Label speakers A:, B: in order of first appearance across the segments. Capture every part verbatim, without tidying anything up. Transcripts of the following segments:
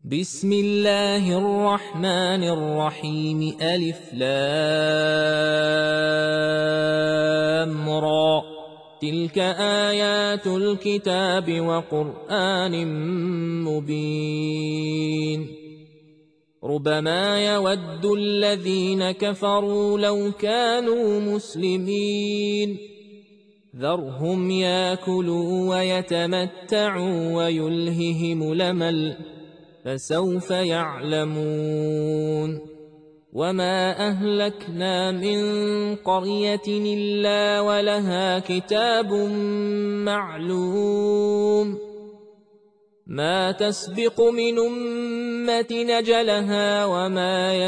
A: بسم الله الرحمن الرحيم ألف لام را تلك آيات الكتاب وقرآن مبين ربما يود الذين كفروا لو كانوا مسلمين ذرهم ياكلوا ويتمتعوا ويلههم الأمل فسوف يعلمون وما أهلكنا من قرية إلا ولها كتاب معلوم ما تسبق من أمة نجلها وما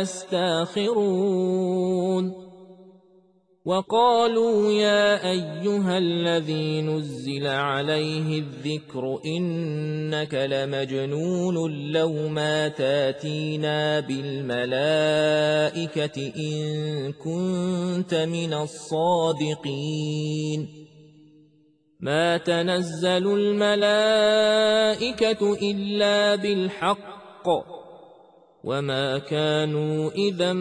A: يستاخرون وقالوا يا أيها الذي نزل عليه الذكر إنك لمجنون لو ما تاتينا بالملائكة إن كنت من الصادقين ما تنزل الملائكة إلا بالحق وما كانوا إذا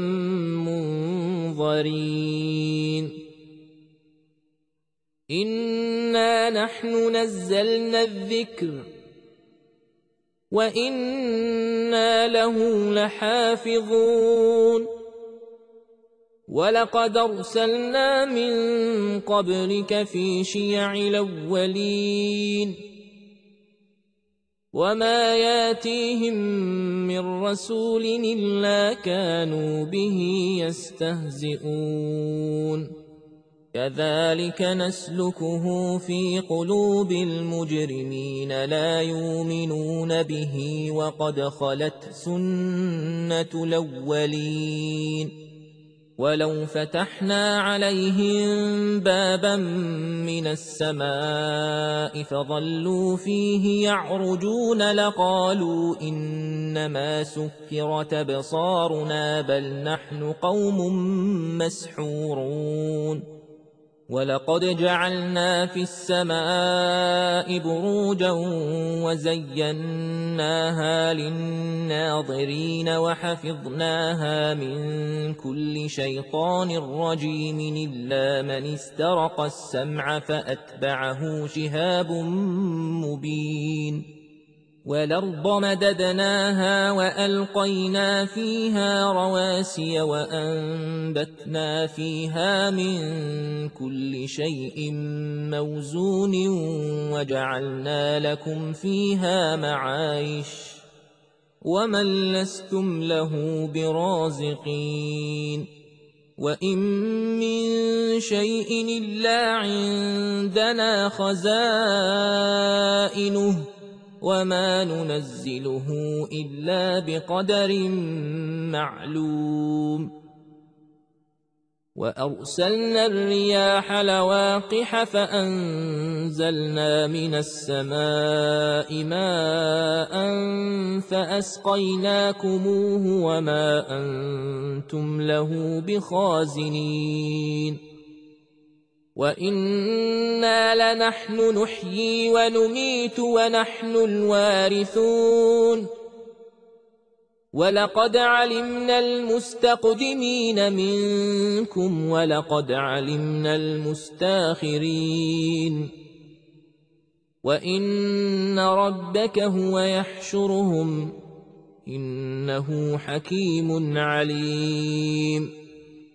A: منظرين إنا نحن نزلنا الذكر وإنا له لحافظون ولقد أرسلنا من قبلك في شيع الأولين وما ياتيهم من رسول إلا كانوا به يستهزئون كذلك نسلكه في قلوب المجرمين لا يؤمنون به وقد خلت سنة الأولين ولو فتحنا عليهم بابا من السماء فظلوا فيه يعرجون لقالوا إنما سكرت أبصارنا بل نحن قوم مسحورون ولقد جعلنا في السماء بروجا وزيناها للناظرين وحفظناها من كل شيطان رجيم إلا من استرق السمع فأتبعه شهاب مبين والأرض مددناها وألقينا فيها رواسي وأنبتنا فيها من كل شيء موزون وجعلنا لكم فيها معايش ومن لستم له برازقين وإن من شيء إلا عندنا خزائنه وما ننزله إلا بقدر معلوم وأرسلنا الرياح لواقح فأنزلنا من السماء ماء فأسقيناكموه وما أنتم له بخازنين وإنا لنحن نحيي ونميت ونحن الوارثون ولقد علمنا المستقدمين منكم ولقد علمنا المستاخرين وإن ربك هو يحشرهم إنه حكيم عليم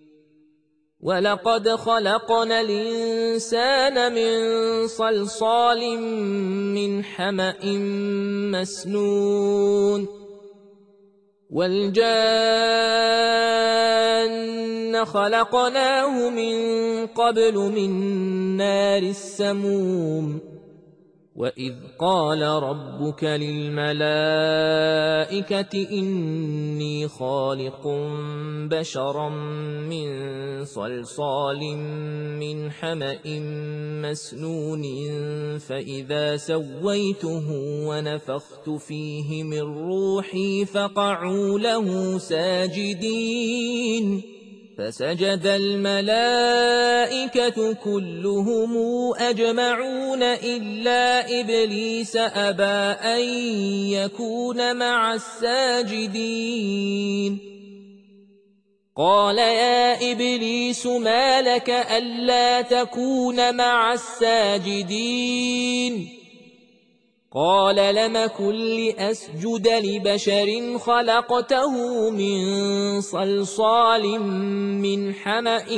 A: ولقد خلقنا الإنسان من صلصال من حمأ مسنون والجان خلقناه من قبل من نار السموم وإذ قال ربك للملائكة إني خالق بشرا من صلصال من حمأ مسنون فإذا سويته ونفخت فيه من روحي فقعوا له ساجدين فسجد الملائكة كلهم أجمعون إلا إبليس أبى أن يكون مع الساجدين قال يا إبليس ما لك ألا تكون مع الساجدين قال لم كن لأسجد لبشر خلقته من صلصال من حمأ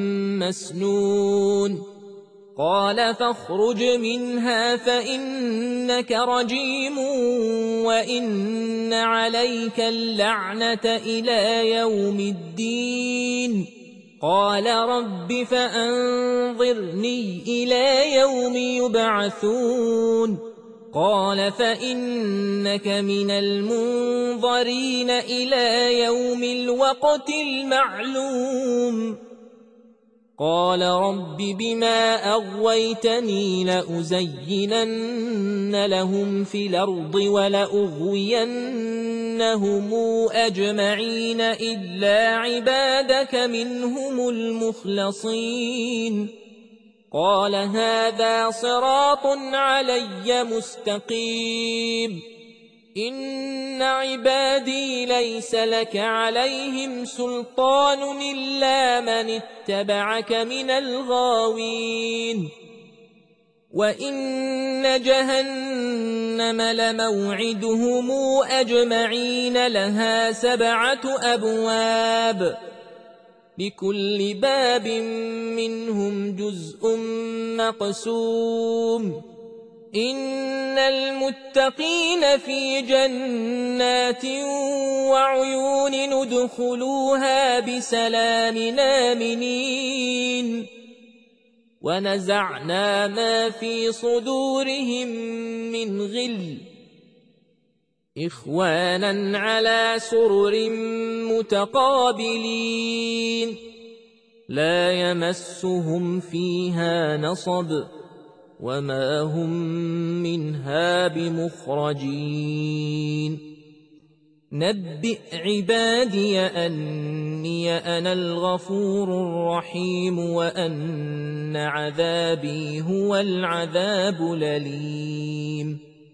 A: مسنون قال فاخرج منها فإنك رجيم وإن عليك اللعنة إلى يوم الدين قال رب فأنظرني إلى يوم يبعثون قال فإنك من المنظرين إلى يوم الوقت المعلوم قال رب بما أغويتني لأزينن لهم في الأرض ولأغوينهم أجمعين إلا عبادك منهم المخلصين قال هذا صراط علي مستقيم إن عبادي ليس لك عليهم سلطان إلا من اتبعك من الغاوين وإن جهنم لموعدهم أجمعين لها سبعة أبواب لكل باب منهم جزء مقسوم إن المتقين في جنات وعيون ندخلوها بسلام آمنين ونزعنا ما في صدورهم من غل إخوانا على سرر متقابلين لا يمسهم فيها نصب وما هم منها بمخرجين نبئ عبادي أني أنا الغفور الرحيم وأن عذابي هو العذاب الأليم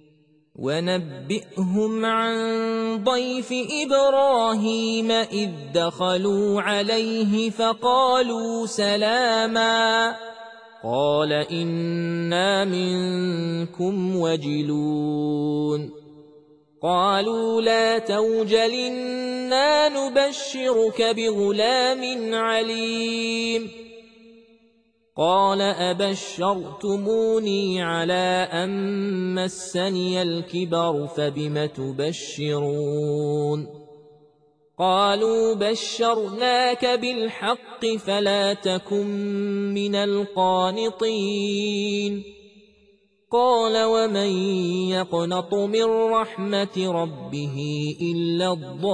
A: ونبئهم عن ضيف إبراهيم إذ دخلوا عليه فقالوا سلاما قال إنا منكم وجلون قالوا لا توجل إنا نبشرك بغلام عليم قال أبشرتموني على أن مسني الكبر فبم تبشرون قالوا بشرناك بالحق فلا تكن من القانطين قال ومن يقنط من رحمة ربه إلا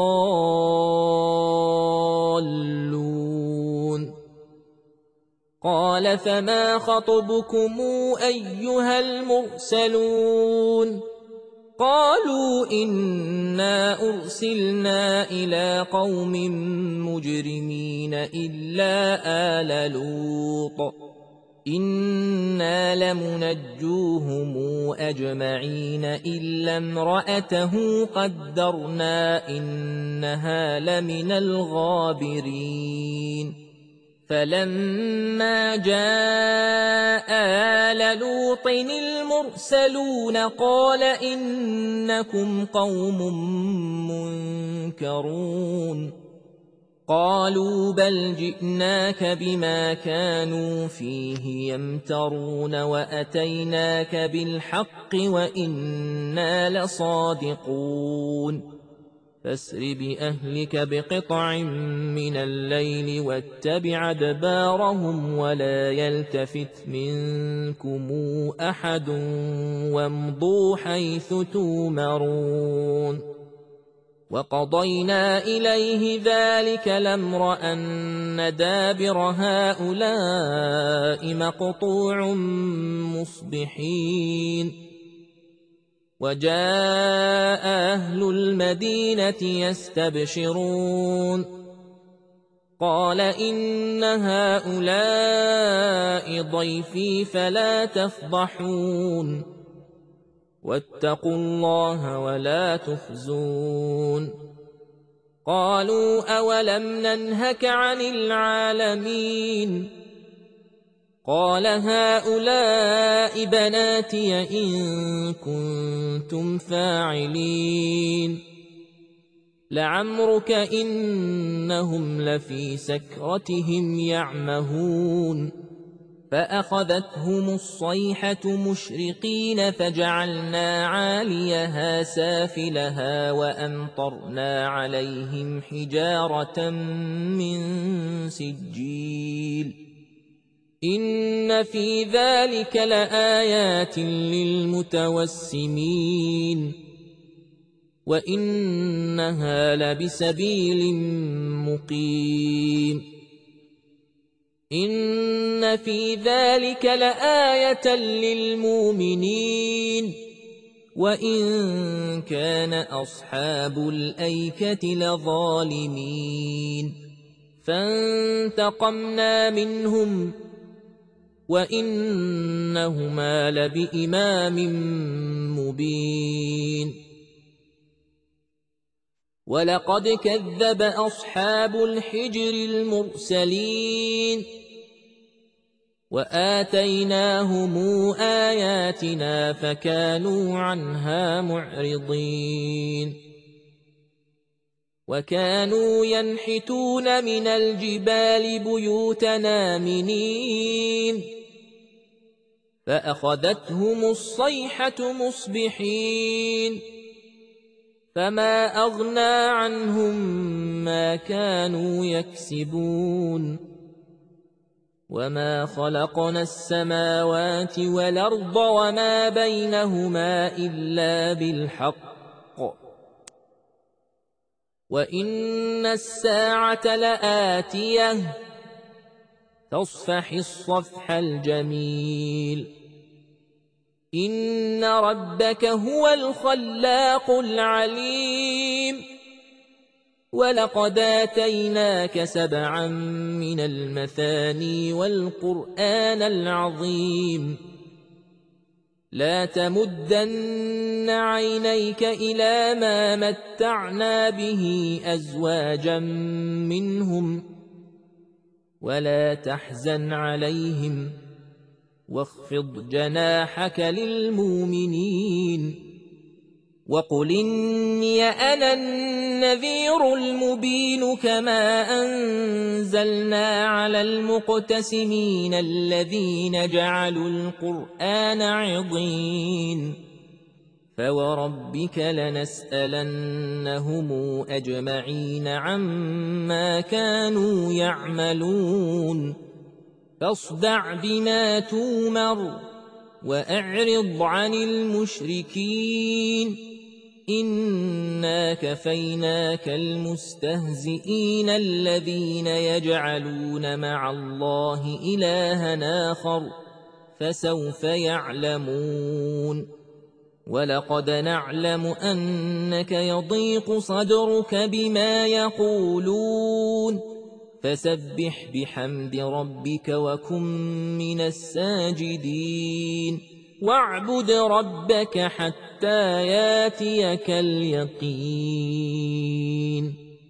A: الضالون قال فما خطبكم أيها المرسلون قالوا إنا أرسلنا إلى قوم مجرمين إلا آل لوط إنا لمنجوهم أجمعين إلا امرأته قدرنا إنها لمن الغابرين فلما جاء آل لوط المرسلون قال إنكم قوم منكرون قالوا بل جئناك بما كانوا فيه يمترون وأتيناك بالحق وإنا لصادقون فاسر بأهلك بقطع من الليل واتبع أدبارهم ولا يلتفت منكم أحد وامضوا حيث تومرون وقضينا إليه ذلك الأمر أن دابر هؤلاء مقطوع مصبحين وجاء أهل المدينة يستبشرون قال إن هؤلاء ضيفي فلا تفضحون واتقوا الله ولا تخزون قالوا أولم ننهك عن العالمين قال هؤلاء بناتي إن كنتم فاعلين لعمرك إنهم لفي سكرتهم يعمهون فأخذتهم الصيحة مشرقين فجعلنا عاليها سافلها وأمطرنا عليهم حجارة من سجيل إن في ذلك لآيات للمتوسمين وإنها لبسبيل مقيم إن في ذلك لآية للمؤمنين وإن كان أصحاب الأيكة لظالمين فانتقمنا منهم وإنهما لبإمام مبين ولقد كذب أصحاب الحجر المرسلين وآتيناهم آياتنا فكانوا عنها معرضين وكانوا ينحتون من الجبال بيوتنا آمنين فأخذتهم الصيحة مصبحين فما أغنى عنهم ما كانوا يكسبون وما خلقنا السماوات والأرض وما بينهما إلا بالحق وإن الساعة لآتية فاصفح الصفح الجميل إن ربك هو الخلاق العليم ولقد آتيناك سبعا من المثاني والقرآن العظيم لا تمدن عينيك إلى ما متعنا به أزواجا منهم ولا تحزن عليهم واخفض جناحك للمؤمنين وقل إني أنا النذير المبين كما أنزلنا على المقتسمين الذين جعلوا القرآن عضين فوربك لنسألنهم أجمعين عما كانوا يعملون فاصدع بما تومر وأعرض عن المشركين إنا كفيناك المستهزئين الذين يجعلون مع الله إلها آخر فسوف يعلمون ولقد نعلم أنك يضيق صدرك بما يقولون فسبح بحمد ربك وكن من الساجدين واعبد ربك حتى ياتيك اليقين.